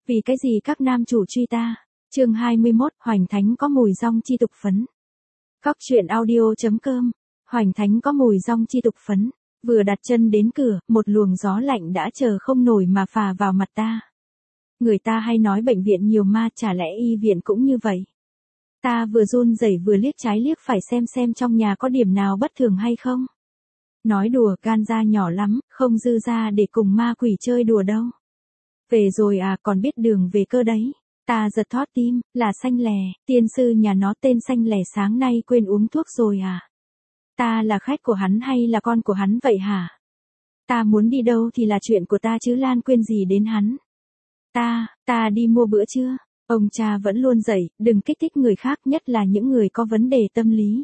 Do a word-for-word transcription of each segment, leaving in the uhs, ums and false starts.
Vì cái gì các nam chủ truy ta? Chương hai mươi mốt, Hoành Thánh có mùi rong chi tục phấn. Cóc truyện audio chấm com. Hoành Thánh có mùi rong chi tục phấn. Vừa đặt chân đến cửa, một luồng gió lạnh đã chờ không nổi mà phà vào mặt ta. Người ta hay nói bệnh viện nhiều ma, chả lẽ y viện cũng như vậy? Ta vừa run rẩy vừa liếc trái liếc phải xem xem trong nhà có điểm nào bất thường hay không. Nói đùa, gan ra nhỏ lắm, không dư ra để cùng ma quỷ chơi đùa đâu. Về rồi à, còn biết đường về cơ đấy. Ta giật thót tim, là Xanh Lè, tiên sư nhà nó tên Xanh Lè sáng nay quên uống thuốc rồi à? Ta là khách của hắn hay là con của hắn vậy hả? Ta muốn đi đâu thì là chuyện của ta chứ lan quên gì đến hắn. Ta, ta đi mua bữa trưa. Ông cha vẫn luôn dạy, đừng kích thích người khác, nhất là những người có vấn đề tâm lý.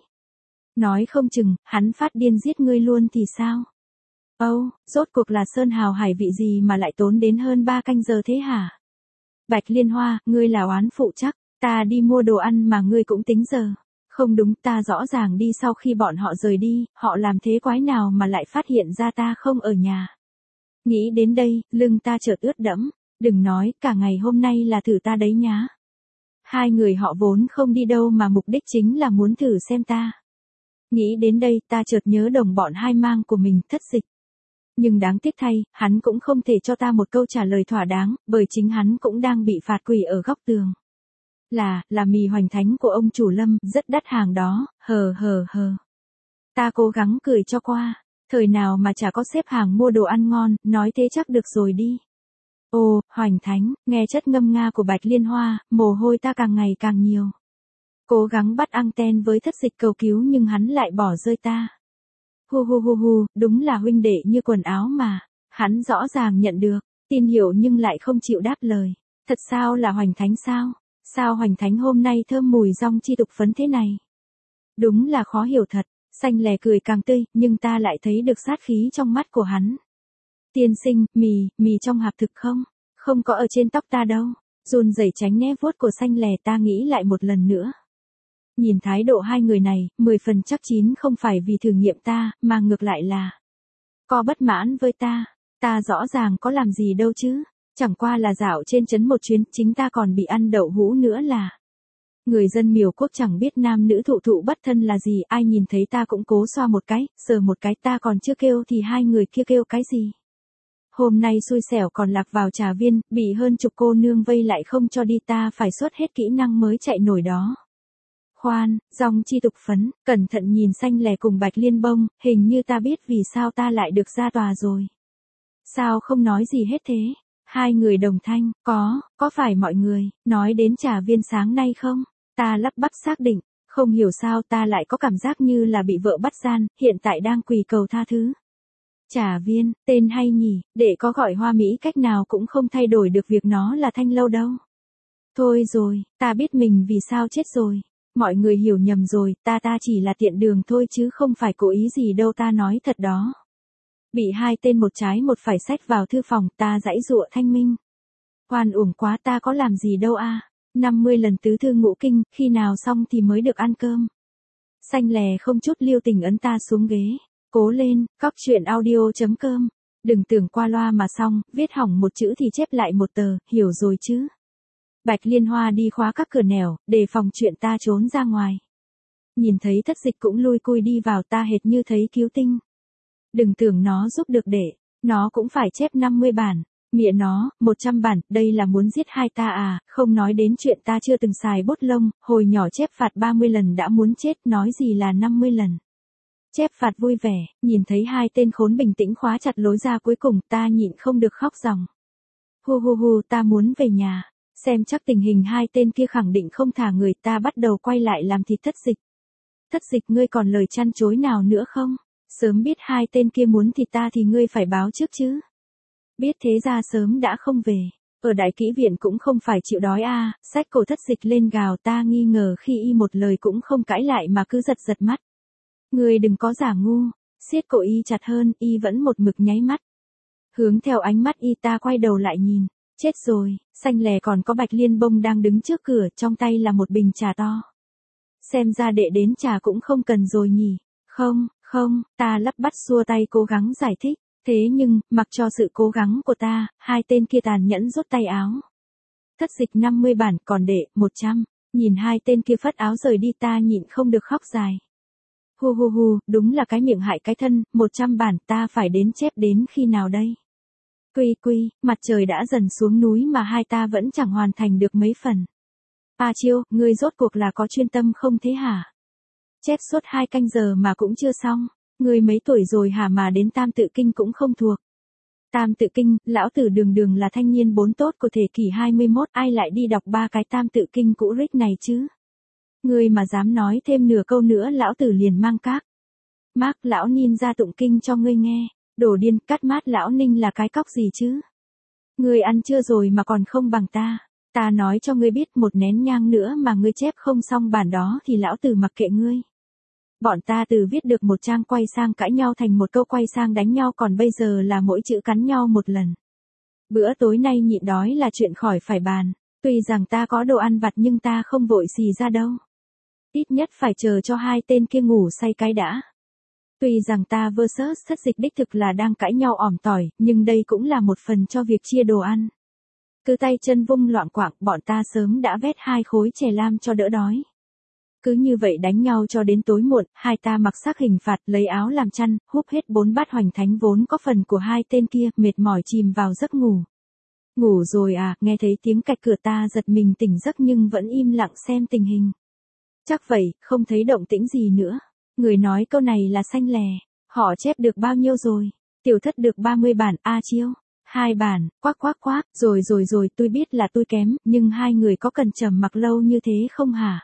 Nói không chừng, hắn phát điên giết ngươi luôn thì sao? Âu, oh, rốt cuộc là sơn hào hải vị gì mà lại tốn đến hơn ba canh giờ thế hả? Bạch Liên Hoa, ngươi là oán phụ chắc, ta đi mua đồ ăn mà ngươi cũng tính giờ. Không đúng, ta rõ ràng đi sau khi bọn họ rời đi, họ làm thế quái nào mà lại phát hiện ra ta không ở nhà. Nghĩ đến đây, lưng ta chợt ướt đẫm, đừng nói, cả ngày hôm nay là thử ta đấy nhá. Hai người họ vốn không đi đâu mà mục đích chính là muốn thử xem ta. Nghĩ đến đây, ta chợt nhớ đồng bọn hai mang của mình, Thất Dịch. Nhưng đáng tiếc thay, hắn cũng không thể cho ta một câu trả lời thỏa đáng, bởi chính hắn cũng đang bị phạt quỳ ở góc tường. Là, là mì Hoành Thánh của ông chủ Lâm, rất đắt hàng đó, hờ hờ hờ. Ta cố gắng cười cho qua, thời nào mà chả có xếp hàng mua đồ ăn ngon, nói thế chắc được rồi đi. Ồ, Hoành Thánh, nghe chất ngâm nga của Bạch Liên Hoa, mồ hôi ta càng ngày càng nhiều. Cố gắng bắt anten với Thất Dịch cầu cứu nhưng hắn lại bỏ rơi ta. Hu hu hu hu, đúng là huynh đệ như quần áo mà. Hắn rõ ràng nhận được tin hiệu nhưng lại không chịu đáp lời. Thật sao là Hoành Thánh sao? Sao Hoành Thánh hôm nay thơm mùi rong chi tục phấn thế này? Đúng là khó hiểu thật. Xanh Lè cười càng tươi, nhưng ta lại thấy được sát khí trong mắt của hắn. Tiên sinh, mì, mì trong hộp thực không? Không có ở trên tóc ta đâu. Run rẩy tránh né vuốt của Xanh Lè, ta nghĩ lại một lần nữa. Nhìn thái độ hai người này, mười phần chắc chín không phải vì thử nghiệm ta, mà ngược lại là có bất mãn với ta. Ta rõ ràng có làm gì đâu chứ. Chẳng qua là dạo trên trấn một chuyến, chính ta còn bị ăn đậu hũ nữa là. Người dân Miều Quốc chẳng biết nam nữ thụ thụ bất thân là gì, ai nhìn thấy ta cũng cố xoa một cái, sờ một cái, ta còn chưa kêu thì hai người kia kêu cái gì. Hôm nay xui xẻo còn lạc vào trà viên, bị hơn chục cô nương vây lại không cho đi, ta phải xuất hết kỹ năng mới chạy nổi đó. Khoan, rong chi tục phấn, cẩn thận nhìn Xanh Lè cùng Bạch Liên Bông, hình như ta biết vì sao ta lại được ra tòa rồi. Sao không nói gì hết thế? Hai người đồng thanh, có, có phải mọi người, nói đến trà viên sáng nay không? Ta lắp bắp xác định, không hiểu sao ta lại có cảm giác như là bị vợ bắt gian, hiện tại đang quỳ cầu tha thứ. Trà viên, tên hay nhỉ, để có gọi hoa mỹ cách nào cũng không thay đổi được việc nó là Thanh Lâu đâu. Thôi rồi, ta biết mình vì sao chết rồi. Mọi người hiểu nhầm rồi, ta ta chỉ là tiện đường thôi chứ không phải cố ý gì đâu, ta nói thật đó. Bị hai tên một trái một phải xách vào thư phòng, ta giãy giụa thanh minh. Oan uổng quá, ta có làm gì đâu a. À. năm mươi lần tứ thư ngũ kinh, khi nào xong thì mới được ăn cơm. Xanh Lè không chút lưu tình ấn ta xuống ghế. Cố lên, cóc truyện audio chấm com. Đừng tưởng qua loa mà xong, viết hỏng một chữ thì chép lại một tờ, hiểu rồi chứ. Bạch Liên Hoa đi khóa các cửa nẻo, để phòng chuyện ta trốn ra ngoài. Nhìn thấy Thất Dịch cũng lui cui đi vào, ta hệt như thấy cứu tinh. Đừng tưởng nó giúp được để, nó cũng phải chép năm mươi bản. Mẹ nó, một trăm bản, đây là muốn giết hai ta à, không nói đến chuyện ta chưa từng xài bút lông, hồi nhỏ chép phạt ba mươi lần đã muốn chết, nói gì là năm mươi lần. Chép phạt vui vẻ, nhìn thấy hai tên khốn bình tĩnh khóa chặt lối ra cuối cùng, ta nhịn không được khóc ròng. Hu hu hu, ta muốn về nhà. Xem chắc tình hình hai tên kia khẳng định không thả người, ta bắt đầu quay lại làm thịt Thất Dịch. Thất Dịch, ngươi còn lời chăn chối nào nữa không? Sớm biết hai tên kia muốn thịt ta thì ngươi phải báo trước chứ. Biết thế ra sớm đã không về. Ở đại kỹ viện cũng không phải chịu đói a. À. Xách cổ Thất Dịch lên gào, ta nghi ngờ khi y một lời cũng không cãi lại mà cứ giật giật mắt. Ngươi đừng có giả ngu. Siết cổ y chặt hơn, y vẫn một mực nháy mắt. Hướng theo ánh mắt y, ta quay đầu lại nhìn. Chết rồi, Xanh Lè còn có Bạch Liên Bông đang đứng trước cửa, trong tay là một bình trà to. Xem ra đệ đến trà cũng không cần rồi nhỉ. Không, không, ta lắp bắp xua tay cố gắng giải thích. Thế nhưng, mặc cho sự cố gắng của ta, hai tên kia tàn nhẫn rút tay áo. thất dịch năm mươi bản, còn đệ, một trăm. Nhìn hai tên kia phất áo rời đi ta nhịn không được khóc dài. Hu hu hu, đúng là cái miệng hại cái thân, một trăm bản ta phải đến chép đến khi nào đây? Quy quy, mặt trời đã dần xuống núi mà hai ta vẫn chẳng hoàn thành được mấy phần. A Chiêu, ngươi rốt cuộc là có chuyên tâm không thế hả? Chép suốt hai canh giờ mà cũng chưa xong, ngươi mấy tuổi rồi hả mà đến tam tự kinh cũng không thuộc. Tam tự kinh, lão tử đường đường là thanh niên bốn tốt của thế kỷ hai mươi mốt, ai lại đi đọc ba cái tam tự kinh cũ rích này chứ? Ngươi mà dám nói thêm nửa câu nữa lão tử liền mang các. Mác lão Nin ra tụng kinh cho ngươi nghe, đồ điên, cắt mát lão Ninh là cái cóc gì chứ? Ngươi ăn chưa rồi mà còn không bằng ta, ta nói cho ngươi biết một nén nhang nữa mà ngươi chép không xong bản đó thì lão tử mặc kệ ngươi. Bọn ta từ viết được một trang quay sang cãi nhau thành một câu quay sang đánh nhau, còn bây giờ là mỗi chữ cắn nhau một lần. Bữa tối nay nhịn đói là chuyện khỏi phải bàn, tuy rằng ta có đồ ăn vặt nhưng ta không vội xì ra đâu. Ít nhất phải chờ cho hai tên kia ngủ say cái đã. Tuy rằng ta versus thất dịch đích thực là đang cãi nhau ỏm tỏi, nhưng đây cũng là một phần cho việc chia đồ ăn. Cứ tay chân vung loạn quạng, bọn ta sớm đã vét hai khối chè lam cho đỡ đói. Cứ như vậy đánh nhau cho đến tối muộn, hai ta mặc xác hình phạt, lấy áo làm chăn, húp hết bốn bát hoành thánh vốn có phần của hai tên kia, mệt mỏi chìm vào giấc ngủ. Ngủ rồi à, nghe thấy tiếng cạch cửa ta giật mình tỉnh giấc nhưng vẫn im lặng xem tình hình. Chắc vậy, không thấy động tĩnh gì nữa. Người nói câu này là Xanh Lè. Họ chép được bao nhiêu rồi? Tiểu Thất được ba mươi bản, A Chiêu. Hai bản, quác quác quác, rồi rồi rồi, tôi biết là tôi kém, nhưng hai người có cần trầm mặc lâu như thế không hả?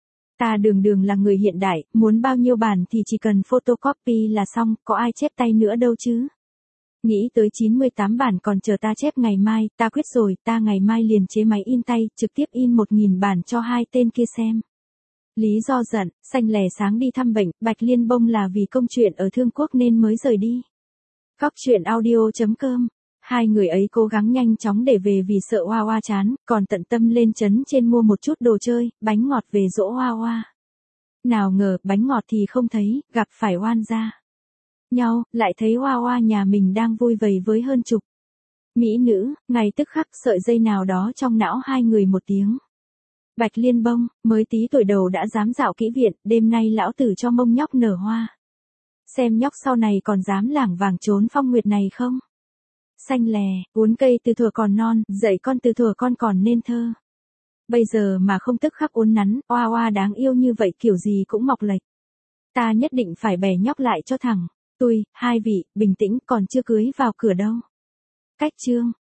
Ta đường đường là người hiện đại, muốn bao nhiêu bản thì chỉ cần photocopy là xong, có ai chép tay nữa đâu chứ? Nghĩ tới chín mươi tám bản còn chờ ta chép ngày mai, ta quyết rồi, ta ngày mai liền chế máy in tay, trực tiếp in một nghìn bản cho hai tên kia xem. Lý do giận, Xanh Lè sáng đi thăm bệnh, Bạch Liên Bông là vì công chuyện ở Thương Quốc nên mới rời đi. Cóc truyện audio chấm com. Hai người ấy cố gắng nhanh chóng để về vì sợ Hoa Hoa chán, còn tận tâm lên trấn trên mua một chút đồ chơi, bánh ngọt về dỗ Hoa Hoa. Nào ngờ, bánh ngọt thì không thấy, gặp phải oan gia nhau, lại thấy Hoa Hoa nhà mình đang vui vầy với hơn chục mỹ nữ, ngay tức khắc sợi dây nào đó trong não hai người một tiếng. Bạch Liên Bông, mới tí tuổi đầu đã dám dạo kỹ viện, đêm nay lão tử cho mông nhóc nở hoa. Xem nhóc sau này còn dám lảng vàng trốn phong nguyệt này không? Xanh Lè, uốn cây từ thuở còn non, dạy con từ thuở con còn nên thơ. Bây giờ mà không tức khắc uốn nắn, Oa Oa đáng yêu như vậy kiểu gì cũng mọc lệch. Ta nhất định phải bẻ nhóc lại cho thẳng. Tôi, hai vị, bình tĩnh, còn chưa cưới vào cửa đâu. Cách chương.